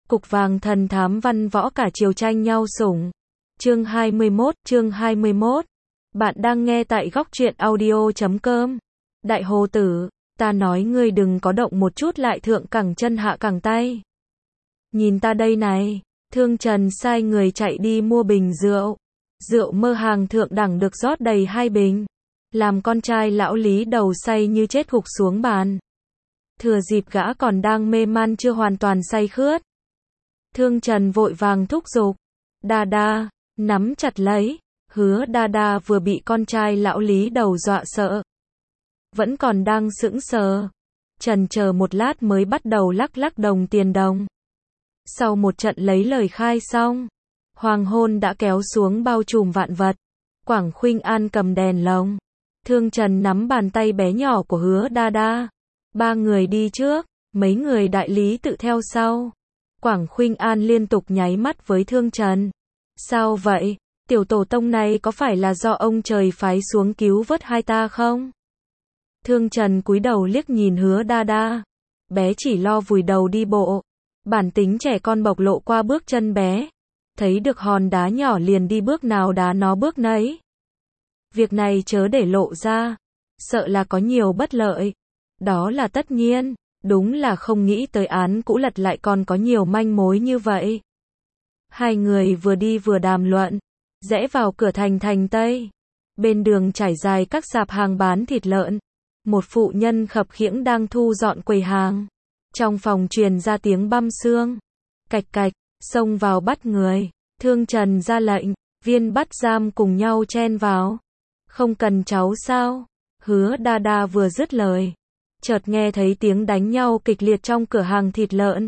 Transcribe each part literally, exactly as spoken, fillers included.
Cục vàng thần thám văn võ cả triều tranh nhau sủng. Chương hai mươi mốt, chương hai mươi mốt. Bạn đang nghe tại góc truyện audio chấm com. Đại hồ tử, ta nói ngươi đừng có động một chút lại thượng cẳng chân hạ cẳng tay. Nhìn ta đây này, Thương Trần sai người chạy đi mua bình rượu. Rượu mơ hàng thượng đẳng được rót đầy hai bình. Làm con trai lão Lý đầu say như chết gục xuống bàn. Thừa dịp gã còn đang mê man chưa hoàn toàn say khướt. Thương Trần vội vàng thúc giục. Đa đa, nắm chặt lấy. Hứa đa đa vừa bị con trai lão Lý đầu dọa sợ. Vẫn còn đang sững sờ. Trần chờ một lát mới bắt đầu lắc lắc đồng tiền đồng. Sau một trận lấy lời khai xong, hoàng hôn đã kéo xuống bao trùm vạn vật. Quảng Khuynh An cầm đèn lồng. Thương Trần nắm bàn tay bé nhỏ của Hứa đa đa. Ba người đi trước, mấy người đại lý tự theo sau. Quảng Khuynh An liên tục nháy mắt với Thương Trần. Sao vậy? Tiểu tổ tông này có phải là do ông trời phái xuống cứu vớt hai ta không? Thương Trần cúi đầu liếc nhìn Hứa đa đa. Bé chỉ lo vùi đầu đi bộ. Bản tính trẻ con bộc lộ qua bước chân bé. Thấy được hòn đá nhỏ liền đi bước nào đá nó bước nấy. Việc này chớ để lộ ra. Sợ là có nhiều bất lợi. Đó là tất nhiên. Đúng là không nghĩ tới án cũ lật lại còn có nhiều manh mối như vậy. Hai người vừa đi vừa đàm luận. Rẽ vào cửa thành thành Tây. Bên đường trải dài các sạp hàng bán thịt lợn. Một phụ nhân khập khiễng đang thu dọn quầy hàng. Trong phòng truyền ra tiếng băm xương. Cạch cạch, xông vào bắt người. Thương Trần ra lệnh, viên bắt giam cùng nhau chen vào. Không cần cháu sao? Hứa đa đa vừa dứt lời. Chợt nghe thấy tiếng đánh nhau kịch liệt trong cửa hàng thịt lợn.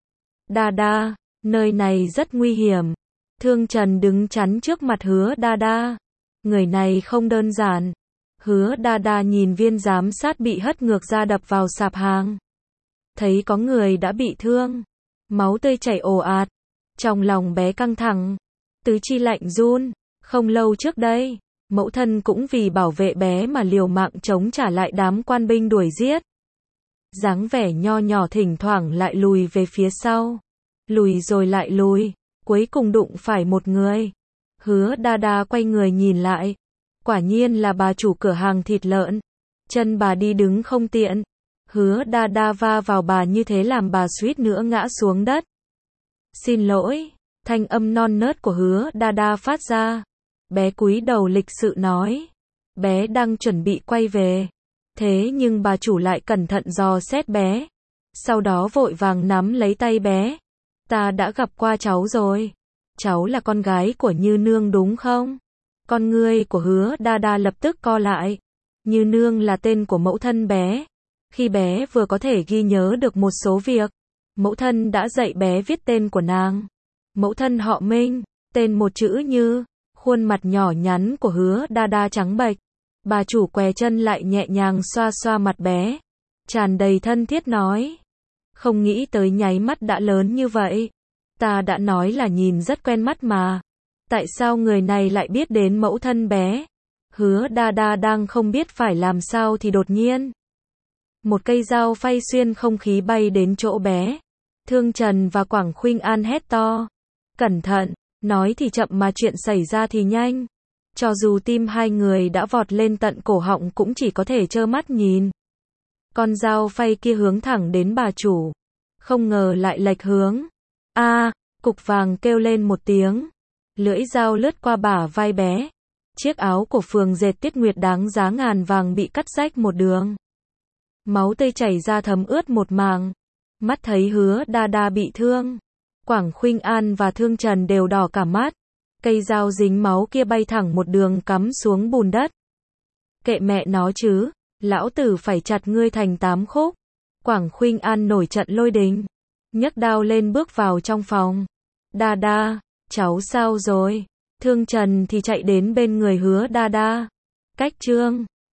Đa đa, nơi này rất nguy hiểm. Thương Trần đứng chắn trước mặt Hứa đa đa. Người này không đơn giản. Hứa đa đa nhìn viên giám sát bị hất ngược ra đập vào sạp hàng. Thấy có người đã bị thương. Máu tươi chảy ồ ạt. Trong lòng bé căng thẳng. Tứ chi lạnh run. Không lâu trước đây, mẫu thân cũng vì bảo vệ bé mà liều mạng chống trả lại đám quan binh đuổi giết. Dáng vẻ nho nhỏ thỉnh thoảng lại lùi về phía sau. Lùi rồi lại lùi. Cuối cùng đụng phải một người. Hứa đa đa quay người nhìn lại. Quả nhiên là bà chủ cửa hàng thịt lợn. Chân bà đi đứng không tiện. Hứa đa đa va vào bà như thế làm bà suýt nữa ngã xuống đất. Xin lỗi, thanh âm non nớt của Hứa đa đa phát ra. Bé cúi đầu lịch sự nói. Bé đang chuẩn bị quay về. Thế nhưng bà chủ lại cẩn thận dò xét bé. Sau đó vội vàng nắm lấy tay bé. Ta đã gặp qua cháu rồi. Cháu là con gái của Như Nương đúng không? Con ngươi của Hứa đa đa lập tức co lại. Như Nương là tên của mẫu thân bé. Khi bé vừa có thể ghi nhớ được một số việc, mẫu thân đã dạy bé viết tên của nàng. Mẫu thân họ Minh, tên một chữ Như. Khuôn mặt nhỏ nhắn của Hứa đa đa trắng bệch. Bà chủ què chân lại nhẹ nhàng xoa xoa mặt bé. Tràn đầy thân thiết nói. Không nghĩ tới nháy mắt đã lớn như vậy. Ta đã nói là nhìn rất quen mắt mà. Tại sao người này lại biết đến mẫu thân bé? Hứa đa đa đang không biết phải làm sao thì đột nhiên. Một cây dao phay xuyên không khí bay đến chỗ bé. Thương Trần và Quảng Khuynh An hét to. Cẩn thận, nói thì chậm mà chuyện xảy ra thì nhanh. Cho dù tim hai người đã vọt lên tận cổ họng cũng chỉ có thể trơ mắt nhìn. Con dao phay kia hướng thẳng đến bà chủ. Không ngờ lại lệch hướng. A, cục vàng kêu lên một tiếng. Lưỡi dao lướt qua bả vai bé. Chiếc áo của phường dệt Tiết Nguyệt đáng giá ngàn vàng bị cắt rách một đường. Máu tươi chảy ra thấm ướt một mảng. Mắt thấy Hứa đa đa bị thương. Quảng Khuynh An và Thương Trần đều đỏ cả mắt. Cây dao dính máu kia bay thẳng một đường cắm xuống bùn đất. Kệ mẹ nó chứ, lão tử phải chặt ngươi thành tám khúc. Quảng Khuynh An nổi trận lôi đình. Nhấc đao lên bước vào trong phòng. Đa đa, cháu sao rồi? Thương Trần thì chạy đến bên người Hứa đa đa. Cách chương